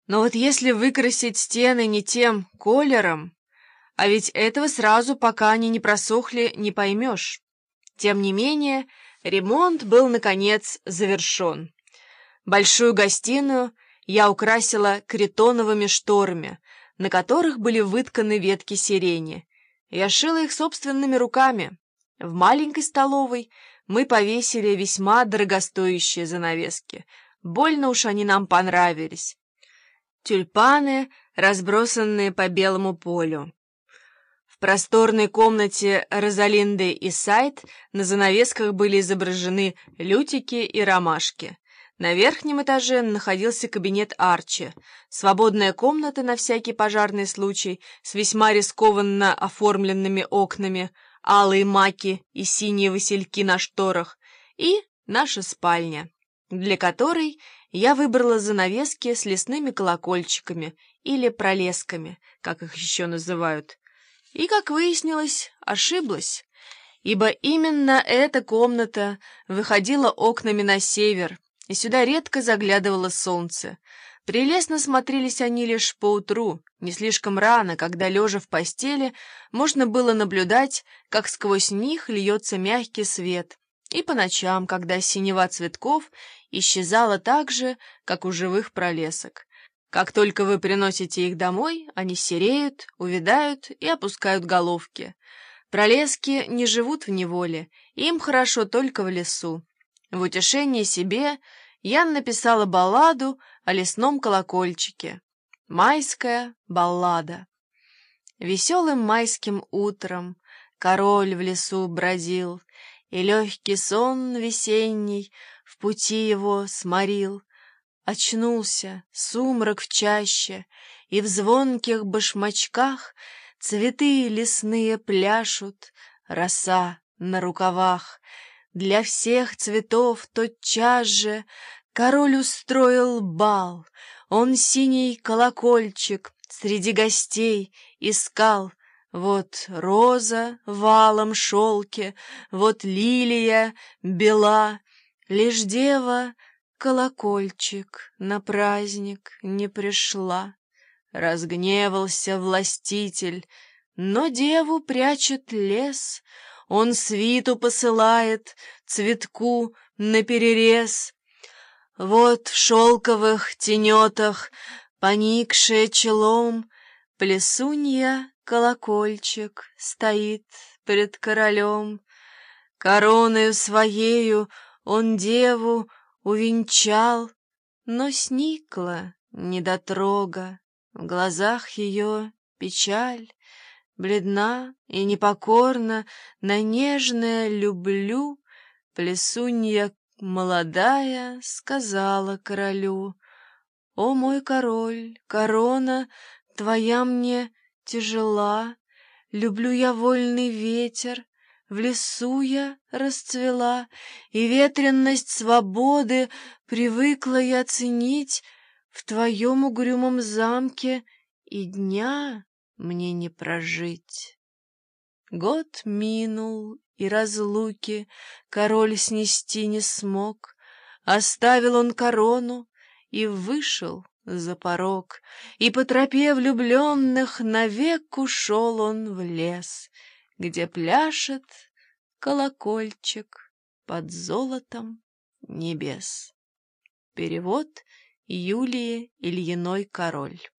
Но вот если выкрасить стены не тем колером, а ведь этого сразу, пока они не просохли, не поймешь. Тем не менее, ремонт был, наконец, завершен. Большую гостиную я украсила критоновыми шторами, на которых были вытканы ветки сирени. Я шила их собственными руками. В маленькой столовой мы повесили весьма дорогостоящие занавески. Больно уж они нам понравились. Тюльпаны, разбросанные по белому полю. В просторной комнате Розалинды и Сайд на занавесках были изображены лютики и ромашки. На верхнем этаже находился кабинет Арчи, свободная комната на всякий пожарный случай с весьма рискованно оформленными окнами, алые маки и синие васильки на шторах, и наша спальня, для которой я выбрала занавески с лесными колокольчиками или пролесками, как их еще называют. И, как выяснилось, ошиблась, ибо именно эта комната выходила окнами на север, и сюда редко заглядывало солнце. Прелестно смотрелись они лишь поутру, не слишком рано, когда, лежа в постели, можно было наблюдать, как сквозь них льется мягкий свет, и по ночам, когда синева цветков исчезала так же, как у живых пролесок. Как только вы приносите их домой, они сереют, увядают и опускают головки. Пролески не живут в неволе, им хорошо только в лесу. В утешение себе я написала балладу о лесном колокольчике. Майская баллада. Веселым майским утром король в лесу бродил, и легкий сон весенний в пути его сморил. Очнулся сумрак в чаще, и в звонких башмачках цветы лесные пляшут, роса на рукавах. Для всех цветов тотчас же король устроил бал. Он синий колокольчик среди гостей искал. Вот роза в алом шелке, вот лилия бела, лишь дева колокольчик на праздник не пришла. Разгневался властитель, но деву прячет лес. Он свиту посылает цветку наперерез. Вот в шелковых тенетах, поникшее челом, плесунья колокольчик стоит пред королем. Короною своею он деву увенчал, но сникла недотрога, в глазах ее печаль. Бледна и непокорна на нежное «люблю» плесунья молодая сказала королю: «О мой король, корона твоя мне тяжела, люблю я вольный ветер, в лесу я расцвела, и ветренность свободы привыкла я ценить, в твоем угрюмом замке и дня мне не прожить». Год минул, и разлуки король снести не смог. Оставил он корону и вышел за порог, и по тропе влюбленных навек ушел он в лес, где пляшет колокольчик под золотом небес. Перевод Юлии Ильиной-Король.